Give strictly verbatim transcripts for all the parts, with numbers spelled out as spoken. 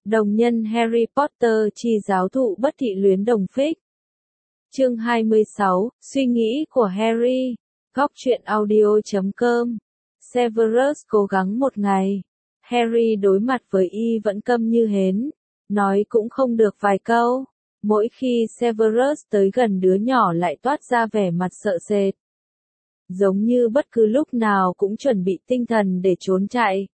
Đồng nhân Harry Potter chi giáo thụ bất thị luyến đồng phích. Chương hai mươi sáu, suy nghĩ của Harry. Góc truyện audio chấm com. Severus cố gắng một ngày. Harry đối mặt với y vẫn câm như hến, nói cũng không được vài câu. Mỗi khi Severus tới gần đứa nhỏ lại toát ra vẻ mặt sợ sệt, giống như bất cứ lúc nào cũng chuẩn bị tinh thần để trốn chạy.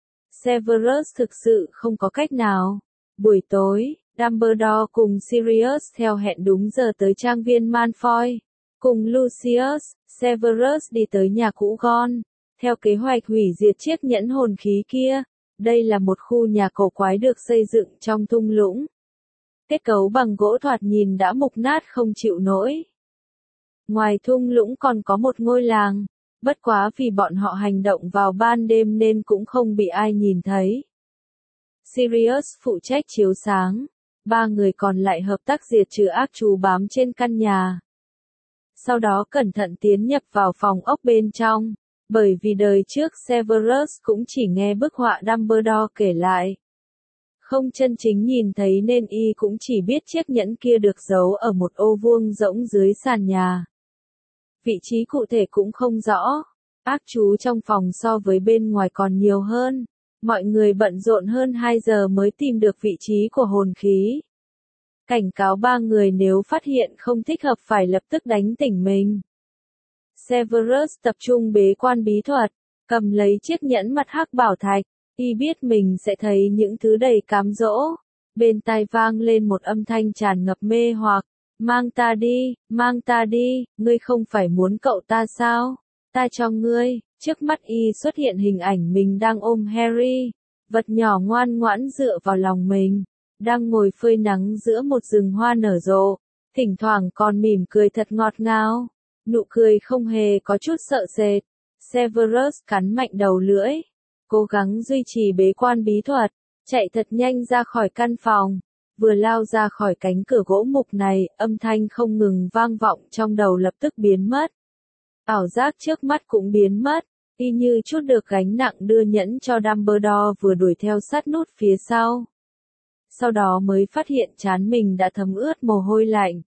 Severus thực sự không có cách nào. Buổi tối, Dumbledore cùng Sirius theo hẹn đúng giờ tới trang viên Malfoy. Cùng Lucius, Severus đi tới nhà cũ Gon, theo kế hoạch hủy diệt chiếc nhẫn hồn khí kia. Đây là một khu nhà cổ quái được xây dựng trong thung lũng. Kết cấu bằng gỗ thoạt nhìn đã mục nát không chịu nổi. Ngoài thung lũng còn có một ngôi làng, bất quá vì bọn họ hành động vào ban đêm nên cũng không bị ai nhìn thấy. Sirius phụ trách chiếu sáng, ba người còn lại hợp tác diệt trừ ác chú bám trên căn nhà. Sau đó cẩn thận tiến nhập vào phòng ốc bên trong, bởi vì đời trước Severus cũng chỉ nghe bức họa Dumbledore kể lại. Không chân chính nhìn thấy nên y cũng chỉ biết chiếc nhẫn kia được giấu ở một ô vuông rỗng dưới sàn nhà. Vị trí cụ thể cũng không rõ. Ác chú trong phòng so với bên ngoài còn nhiều hơn. Mọi người bận rộn hơn hai giờ mới tìm được vị trí của hồn khí. Cảnh cáo ba người nếu phát hiện không thích hợp phải lập tức đánh tỉnh mình. Severus tập trung bế quan bí thuật, cầm lấy chiếc nhẫn mặt hắc bảo thạch. Y biết mình sẽ thấy những thứ đầy cám dỗ. Bên tai vang lên một âm thanh tràn ngập mê hoặc. Mang ta đi, mang ta đi, ngươi không phải muốn cậu ta sao? Ta cho ngươi. Trước mắt y xuất hiện hình ảnh mình đang ôm Harry. Vật nhỏ ngoan ngoãn dựa vào lòng mình. Đang ngồi phơi nắng giữa một rừng hoa nở rộ. Thỉnh thoảng còn mỉm cười thật ngọt ngào. Nụ cười không hề có chút sợ sệt. Severus cắn mạnh đầu lưỡi. Cố gắng duy trì bế quan bí thuật, chạy thật nhanh ra khỏi căn phòng. Vừa lao ra khỏi cánh cửa gỗ mục này, âm thanh không ngừng vang vọng trong đầu lập tức biến mất. Ảo giác trước mắt cũng biến mất, y như chút được gánh nặng đưa nhẫn cho Dumbledore vừa đuổi theo sát nút phía sau. Sau đó mới phát hiện trán mình đã thấm ướt mồ hôi lạnh.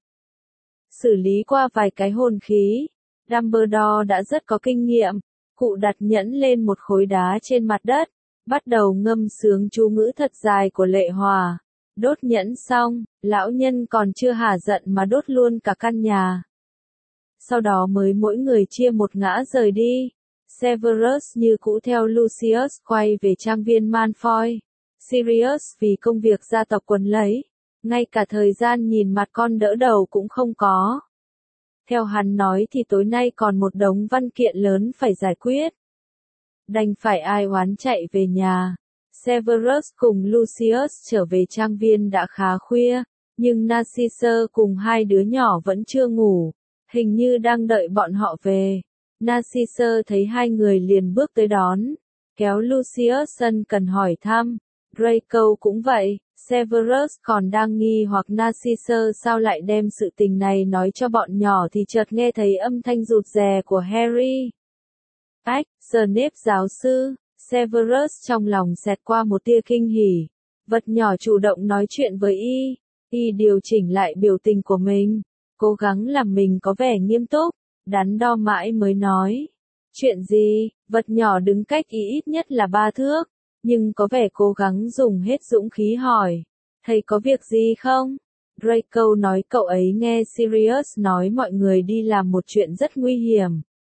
Xử lý qua vài cái hồn khí, Dumbledore đã rất có kinh nghiệm. Cụ đặt nhẫn lên một khối đá trên mặt đất, bắt đầu ngâm sướng chú ngữ thật dài của lệ hòa. Đốt nhẫn xong, lão nhân còn chưa hả giận mà đốt luôn cả căn nhà. Sau đó mới mỗi người chia một ngã rời đi. Severus như cũ theo Lucius quay về trang viên Malfoy. Sirius vì công việc gia tộc quấn lấy, ngay cả thời gian nhìn mặt con đỡ đầu cũng không có. Theo hắn nói thì tối nay còn một đống văn kiện lớn phải giải quyết. Đành phải ai oán chạy về nhà. Severus cùng Lucius trở về trang viên đã khá khuya, nhưng Narcissa cùng hai đứa nhỏ vẫn chưa ngủ, hình như đang đợi bọn họ về. Narcissa thấy hai người liền bước tới đón, kéo Lucius ân cần hỏi thăm. Draco cũng vậy. Severus còn đang nghi hoặc Narcissa sao lại đem sự tình này nói cho bọn nhỏ thì chợt nghe thấy âm thanh rụt rè của Harry. Ách, Snape giáo sư. Severus trong lòng xẹt qua một tia kinh hỉ. Vật nhỏ chủ động nói chuyện với y. Y điều chỉnh lại biểu tình của mình, cố gắng làm mình có vẻ nghiêm túc, đắn đo mãi mới nói. Chuyện gì? Vật nhỏ đứng cách y ít nhất là ba thước, nhưng có vẻ cố gắng dùng hết dũng khí hỏi. Thầy có việc gì không? Draco nói cậu ấy nghe Sirius nói mọi người đi làm một chuyện rất nguy hiểm.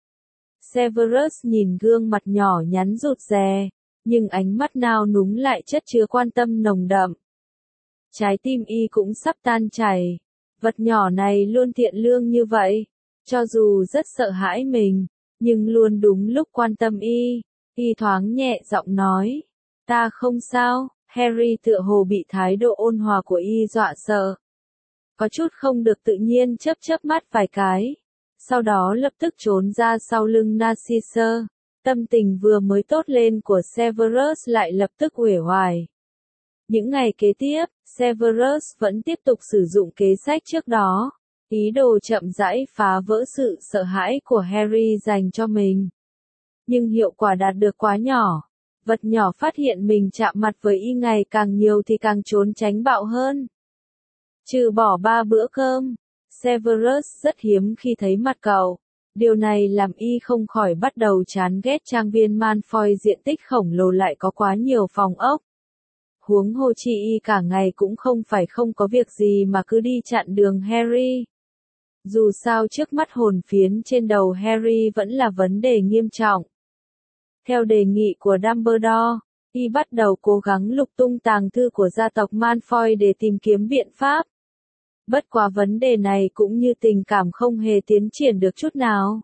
Severus nhìn gương mặt nhỏ nhắn rụt rè, nhưng ánh mắt nao núng lại chất chứa quan tâm nồng đậm. Trái tim y cũng sắp tan chảy. Vật nhỏ này luôn thiện lương như vậy, cho dù rất sợ hãi mình, nhưng luôn đúng lúc quan tâm y. Y thoáng nhẹ giọng nói, ta không sao. Harry tựa hồ bị thái độ ôn hòa của y dọa sợ. Có chút không được tự nhiên chớp chớp mắt vài cái. Sau đó lập tức trốn ra sau lưng Narcissa. Tâm tình vừa mới tốt lên của Severus lại lập tức uể oải. Những ngày kế tiếp, Severus vẫn tiếp tục sử dụng kế sách trước đó. Ý đồ chậm rãi phá vỡ sự sợ hãi của Harry dành cho mình. Nhưng hiệu quả đạt được quá nhỏ. Vật nhỏ phát hiện mình chạm mặt với y ngày càng nhiều thì càng trốn tránh bạo hơn. Trừ bỏ ba bữa cơm, Severus rất hiếm khi thấy mặt cậu. Điều này làm y không khỏi bắt đầu chán ghét trang viên Malfoy diện tích khổng lồ lại có quá nhiều phòng ốc. Huống hồ chi y cả ngày cũng không phải không có việc gì mà cứ đi chặn đường Harry. Dù sao trước mắt hồn phiến trên đầu Harry vẫn là vấn đề nghiêm trọng. Theo đề nghị của Dumbledore, y bắt đầu cố gắng lục tung tàng thư của gia tộc Malfoy để tìm kiếm biện pháp. Bất quá vấn đề này cũng như tình cảm không hề tiến triển được chút nào.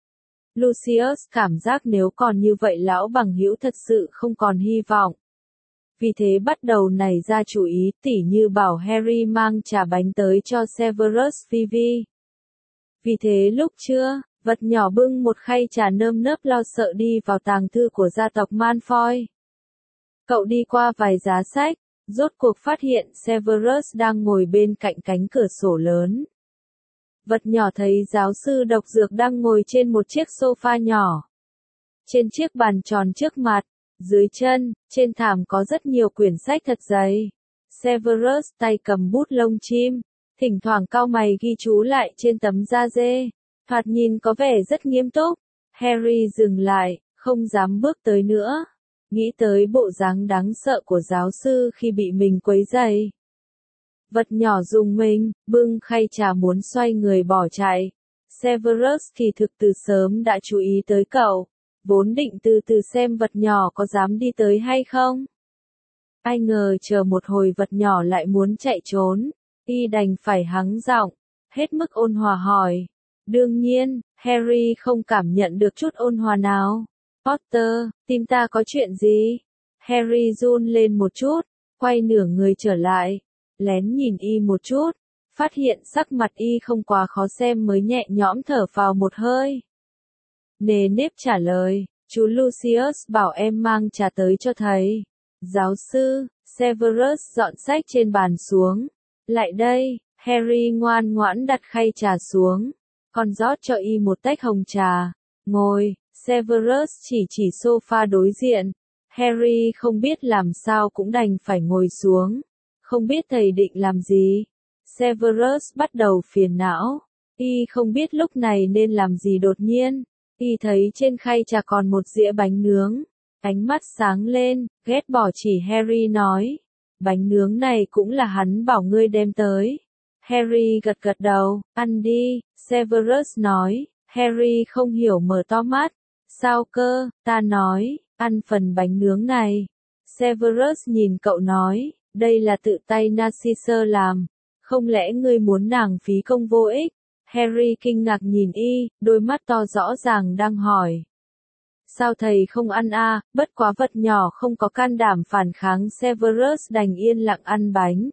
Lucius cảm giác nếu còn như vậy lão bằng hữu thật sự không còn hy vọng. Vì thế bắt đầu nảy ra chủ ý tỉ như bảo Harry mang trà bánh tới cho Severus Fivi. Vì thế lúc trưa, vật nhỏ bưng một khay trà nơm nớp lo sợ đi vào tàng thư của gia tộc Malfoy. Cậu đi qua vài giá sách, rốt cuộc phát hiện Severus đang ngồi bên cạnh cánh cửa sổ lớn. Vật nhỏ thấy giáo sư độc dược đang ngồi trên một chiếc sofa nhỏ. Trên chiếc bàn tròn trước mặt, dưới chân, trên thảm có rất nhiều quyển sách thật dày. Severus tay cầm bút lông chim, thỉnh thoảng cau mày ghi chú lại trên tấm da dê. Thoạt nhìn có vẻ rất nghiêm túc. Harry dừng lại, không dám bước tới nữa. Nghĩ tới bộ dáng đáng sợ của giáo sư khi bị mình quấy rầy. Vật nhỏ dùng mình, bưng khay trà muốn xoay người bỏ chạy. Severus thì thực từ sớm đã chú ý tới cậu, vốn định từ từ xem vật nhỏ có dám đi tới hay không. Ai ngờ chờ một hồi vật nhỏ lại muốn chạy trốn, y đành phải hắng giọng, hết mức ôn hòa hỏi. Đương nhiên, Harry không cảm nhận được chút ôn hòa nào. Potter, tìm ta có chuyện gì? Harry run lên một chút, quay nửa người trở lại, lén nhìn y một chút, phát hiện sắc mặt y không quá khó xem mới nhẹ nhõm thở phào một hơi. Nề nếp trả lời, chú Lucius bảo em mang trà tới cho thầy. Giáo sư, Severus dọn sách trên bàn xuống. Lại đây, Harry ngoan ngoãn đặt khay trà xuống, còn rót cho y một tách hồng trà. Ngồi, Severus chỉ chỉ sofa đối diện. Harry không biết làm sao cũng đành phải ngồi xuống. Không biết thầy định làm gì. Severus bắt đầu phiền não. Y không biết lúc này nên làm gì đột nhiên. Y thấy trên khay trà còn một dĩa bánh nướng. Ánh mắt sáng lên, ghét bỏ chỉ Harry nói. Bánh nướng này cũng là hắn bảo ngươi đem tới. Harry gật gật đầu, ăn đi, Severus nói. Harry không hiểu mở to mắt. Sao cơ, ta nói, ăn phần bánh nướng này. Severus nhìn cậu nói, đây là tự tay Narcissa làm. Không lẽ ngươi muốn nàng phí công vô ích? Harry kinh ngạc nhìn y, đôi mắt to rõ ràng đang hỏi. Sao thầy không ăn a? À? Bất quá vật nhỏ không có can đảm phản kháng, Severus đành yên lặng ăn bánh.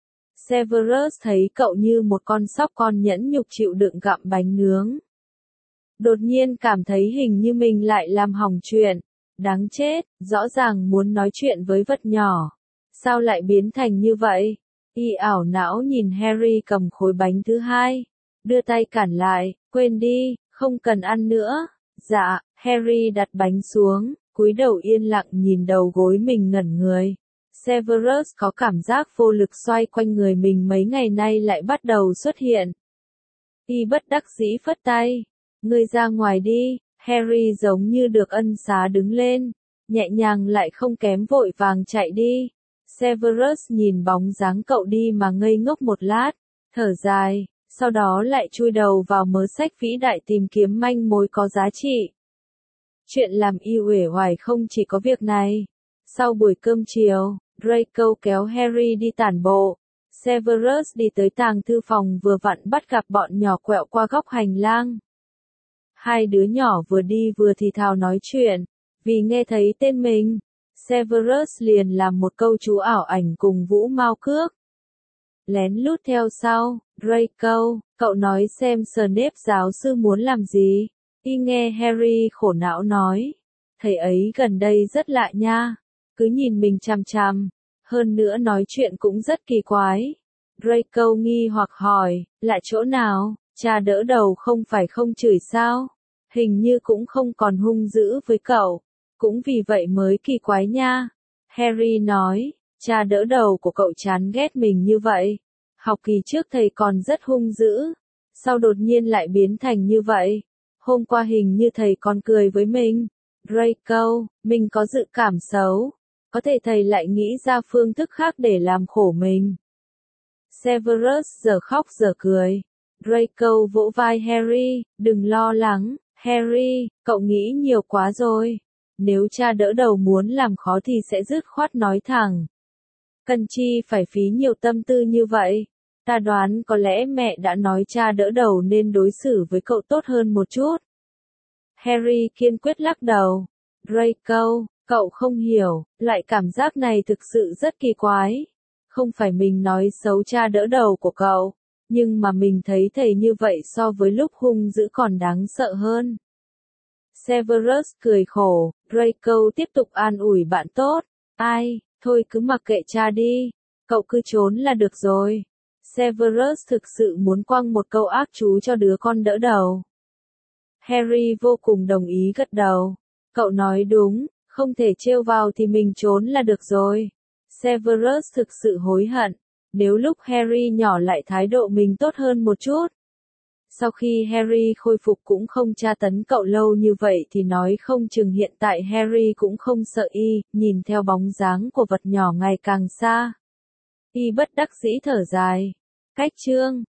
Severus thấy cậu như một con sóc con nhẫn nhục chịu đựng gặm bánh nướng. Đột nhiên cảm thấy hình như mình lại làm hỏng chuyện. Đáng chết, rõ ràng muốn nói chuyện với vật nhỏ. Sao lại biến thành như vậy? Y ảo não nhìn Harry cầm khối bánh thứ hai. Đưa tay cản lại, quên đi, không cần ăn nữa. Dạ, Harry đặt bánh xuống, cúi đầu yên lặng nhìn đầu gối mình ngẩn người. Severus có cảm giác vô lực xoay quanh người mình mấy ngày nay lại bắt đầu xuất hiện. Y bất đắc dĩ phất tay. Ngươi ra ngoài đi. Harry giống như được ân xá đứng lên, nhẹ nhàng lại không kém vội vàng chạy đi. Severus nhìn bóng dáng cậu đi mà ngây ngốc một lát, thở dài, sau đó lại chui đầu vào mớ sách vĩ đại tìm kiếm manh mối có giá trị. Chuyện làm y uể oải không chỉ có việc này. Sau buổi cơm chiều, Draco kéo Harry đi tản bộ. Severus đi tới tàng thư phòng vừa vặn bắt gặp bọn nhỏ quẹo qua góc hành lang. Hai đứa nhỏ vừa đi vừa thì thào nói chuyện, vì nghe thấy tên mình, Severus liền làm một câu chú ảo ảnh cùng Vũ Mao Cước. Lén lút theo sau, Draco, cậu nói xem Snape giáo sư muốn làm gì? Y nghe Harry khổ não nói, thầy ấy gần đây rất lạ nha, cứ nhìn mình chằm chằm, hơn nữa nói chuyện cũng rất kỳ quái. Draco nghi hoặc hỏi, lạ chỗ nào? Cha đỡ đầu không phải không chửi sao? Hình như cũng không còn hung dữ với cậu. cũng vì vậy mới kỳ quái nha. Harry nói, cha đỡ đầu của cậu chán ghét mình như vậy. Học kỳ trước thầy còn rất hung dữ, sao đột nhiên lại biến thành như vậy? Hôm qua hình như thầy còn cười với mình. Draco, mình có dự cảm xấu. Có thể thầy lại nghĩ ra phương thức khác để làm khổ mình. Severus giờ khóc giờ cười. Draco vỗ vai Harry, đừng lo lắng, Harry, cậu nghĩ nhiều quá rồi. Nếu cha đỡ đầu muốn làm khó thì sẽ dứt khoát nói thẳng. Cần chi phải phí nhiều tâm tư như vậy. Ta đoán có lẽ mẹ đã nói cha đỡ đầu nên đối xử với cậu tốt hơn một chút. Harry kiên quyết lắc đầu. Draco, cậu không hiểu, loại cảm giác này thực sự rất kỳ quái. Không phải mình nói xấu cha đỡ đầu của cậu, nhưng mà mình thấy thầy như vậy so với lúc hung dữ còn đáng sợ hơn. Severus cười khổ, Draco tiếp tục an ủi bạn tốt. Ai, thôi cứ mặc kệ cha đi, cậu cứ trốn là được rồi. Severus thực sự muốn quăng một câu ác chú cho đứa con đỡ đầu. Harry vô cùng đồng ý gật đầu. Cậu nói đúng, không thể trêu vào thì mình trốn là được rồi. Severus thực sự hối hận, nếu lúc Harry nhỏ lại thái độ mình tốt hơn một chút. Sau khi Harry khôi phục cũng không tra tấn cậu lâu như vậy thì nói không chừng hiện tại Harry cũng không sợ y, nhìn theo bóng dáng của vật nhỏ ngày càng xa. Y bất đắc dĩ thở dài. Cách chương